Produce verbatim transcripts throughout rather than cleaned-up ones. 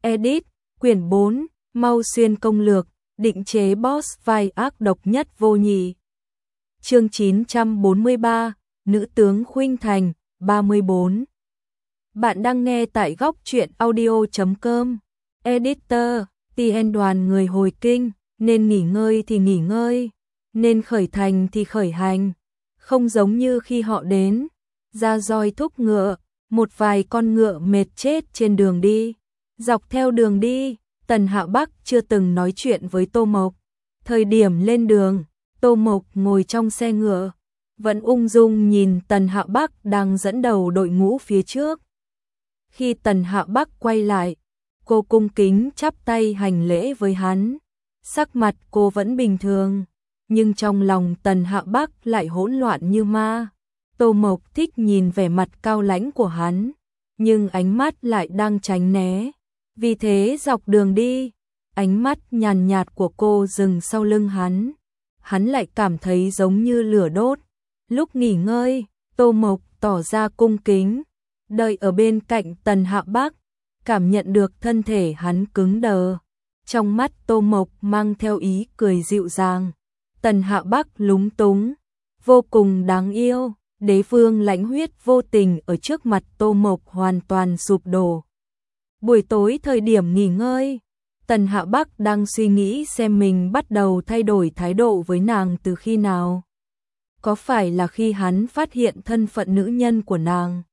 Edit, quyển bốn, Mau Xuyên công lược, định chế boss vai ác độc nhất vô nhị. Chương chín trăm bốn mươi ba, Nữ tướng Khuynh Thành, ba mươi bốn. Bạn đang nghe tại góc truyện audio chấm com. Editor, tê en đoàn người hồi kinh, nên nghỉ ngơi thì nghỉ ngơi, nên khởi thành thì khởi hành. Không giống như khi họ đến, ra roi thúc ngựa, một vài con ngựa mệt chết trên đường đi. Dọc theo đường đi, Tần Hạo Bắc chưa từng nói chuyện với Tô Mộc. Thời điểm lên đường, Tô Mộc ngồi trong xe ngựa, vẫn ung dung nhìn Tần Hạo Bắc đang dẫn đầu đội ngũ phía trước. Khi Tần Hạo Bắc quay lại, cô cung kính chắp tay hành lễ với hắn. Sắc mặt cô vẫn bình thường, nhưng trong lòng Tần Hạo Bắc lại hỗn loạn như ma. Tô Mộc thích nhìn vẻ mặt cao lãnh của hắn, nhưng ánh mắt lại đang tránh né. Vì thế dọc đường đi, ánh mắt nhàn nhạt của cô dừng sau lưng hắn. Hắn lại cảm thấy giống như lửa đốt. Lúc nghỉ ngơi, Tô Mộc tỏ ra cung kính, đợi ở bên cạnh Tần Hạo Bắc, cảm nhận được thân thể hắn cứng đờ. Trong mắt Tô Mộc mang theo ý cười dịu dàng. Tần Hạo Bắc lúng túng, vô cùng đáng yêu. Đế vương lãnh huyết vô tình ở trước mặt Tô Mộc hoàn toàn sụp đổ. Buổi tối thời điểm nghỉ ngơi, Tần Hạo Bắc đang suy nghĩ xem mình bắt đầu thay đổi thái độ với nàng từ khi nào. Có phải là khi hắn phát hiện thân phận nữ nhân của nàng?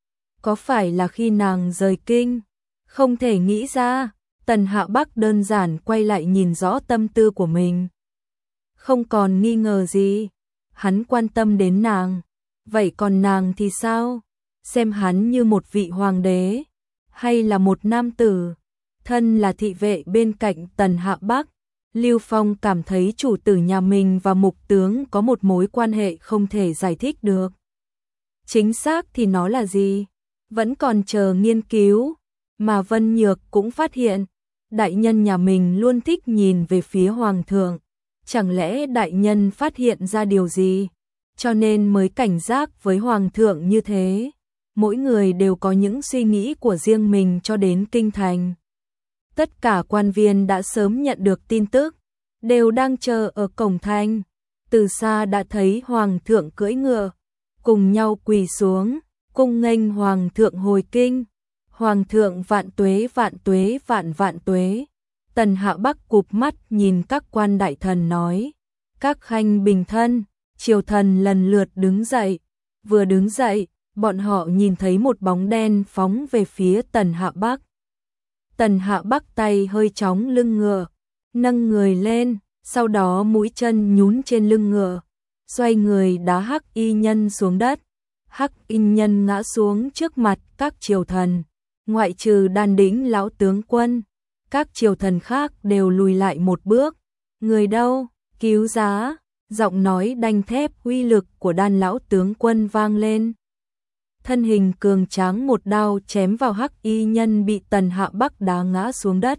Có phải là khi nàng rời kinh? Không thể nghĩ ra, Tần Hạo Bắc đơn giản quay lại nhìn rõ tâm tư của mình. Không còn nghi ngờ gì, hắn quan tâm đến nàng. Vậy còn nàng thì sao? Xem hắn như một vị hoàng đế, hay là một nam tử? Thân là thị vệ bên cạnh Tần Hạo Bắc, Lưu Phong cảm thấy chủ tử nhà mình và mục tướng có một mối quan hệ không thể giải thích được. Chính xác thì nó là gì? Vẫn còn chờ nghiên cứu, mà Vân Nhược cũng phát hiện, đại nhân nhà mình luôn thích nhìn về phía hoàng thượng. Chẳng lẽ đại nhân phát hiện ra điều gì, cho nên mới cảnh giác với hoàng thượng như thế? Mỗi người đều có những suy nghĩ của riêng mình cho đến kinh thành. Tất cả quan viên đã sớm nhận được tin tức, đều đang chờ ở cổng thành. Từ xa đã thấy hoàng thượng cưỡi ngựa, cùng nhau quỳ xuống, cung nghênh hoàng thượng hồi kinh. Hoàng thượng vạn tuế vạn tuế vạn vạn tuế. Tần Hạo Bắc cụp mắt nhìn các quan đại thần nói, các khanh bình thân. Triều thần lần lượt đứng dậy. Vừa đứng dậy, bọn họ nhìn thấy một bóng đen phóng về phía Tần Hạo Bắc. Tần Hạo Bắc tay hơi chóng lưng ngựa, nâng người lên, sau đó mũi chân nhún trên lưng ngựa, xoay người đá Hắc Y Nhân xuống đất. Hắc Y Nhân ngã xuống trước mặt các triều thần, ngoại trừ Đan Đĩnh lão tướng quân, các triều thần khác đều lùi lại một bước. Người đâu, cứu giá. Giọng nói đanh thép uy lực của Đan lão tướng quân vang lên. Thân hình cường tráng một đao chém vào Hắc Y Nhân bị Tần Hạo Bắc đá ngã xuống đất.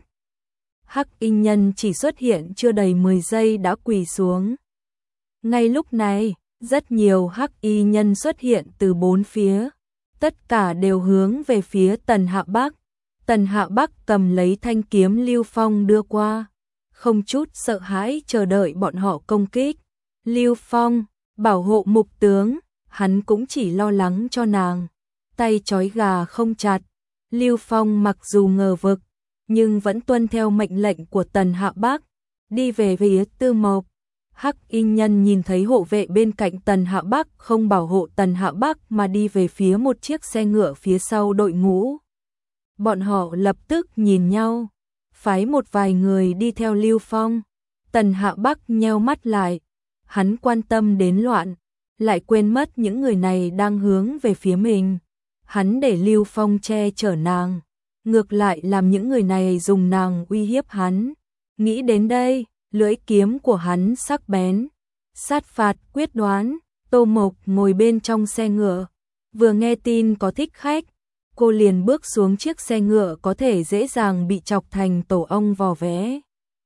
Hắc Y Nhân chỉ xuất hiện chưa đầy mười giây đã quỳ xuống. Ngay lúc này, rất nhiều Hắc Y Nhân xuất hiện từ bốn phía, tất cả đều hướng về phía Tần Hạo Bắc. Tần Hạo Bắc cầm lấy thanh kiếm Lưu Phong đưa qua, không chút sợ hãi chờ đợi bọn họ công kích. Lưu Phong, bảo hộ mục tướng, hắn cũng chỉ lo lắng cho nàng. Tay trói gà không chặt. Lưu Phong mặc dù ngờ vực, nhưng vẫn tuân theo mệnh lệnh của Tần Hạo Bắc, đi về phía Tư Mộc. Hắc Y Nhân nhìn thấy hộ vệ bên cạnh Tần Hạo Bắc không bảo hộ Tần Hạo Bắc mà đi về phía một chiếc xe ngựa phía sau đội ngũ. Bọn họ lập tức nhìn nhau, phái một vài người đi theo Lưu Phong. Tần Hạo Bắc nheo mắt lại. Hắn quan tâm đến loạn, lại quên mất những người này đang hướng về phía mình. Hắn để Lưu Phong che chở nàng, ngược lại làm những người này dùng nàng uy hiếp hắn. Nghĩ đến đây, lưỡi kiếm của hắn sắc bén, sát phạt quyết đoán. Tô Mộc ngồi bên trong xe ngựa, vừa nghe tin có thích khách, cô liền bước xuống chiếc xe ngựa có thể dễ dàng bị chọc thành tổ ong vò vẽ.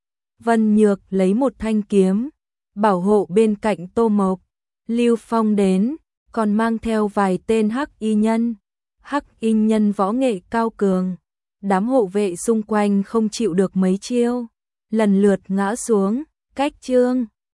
Vân Nhược lấy một thanh kiếm, bảo hộ bên cạnh Tô Mộc. Lưu Phong đến, còn mang theo vài tên Hắc Y Nhân. Hắc Y Nhân võ nghệ cao cường, đám hộ vệ xung quanh không chịu được mấy chiêu, lần lượt ngã xuống, cách chương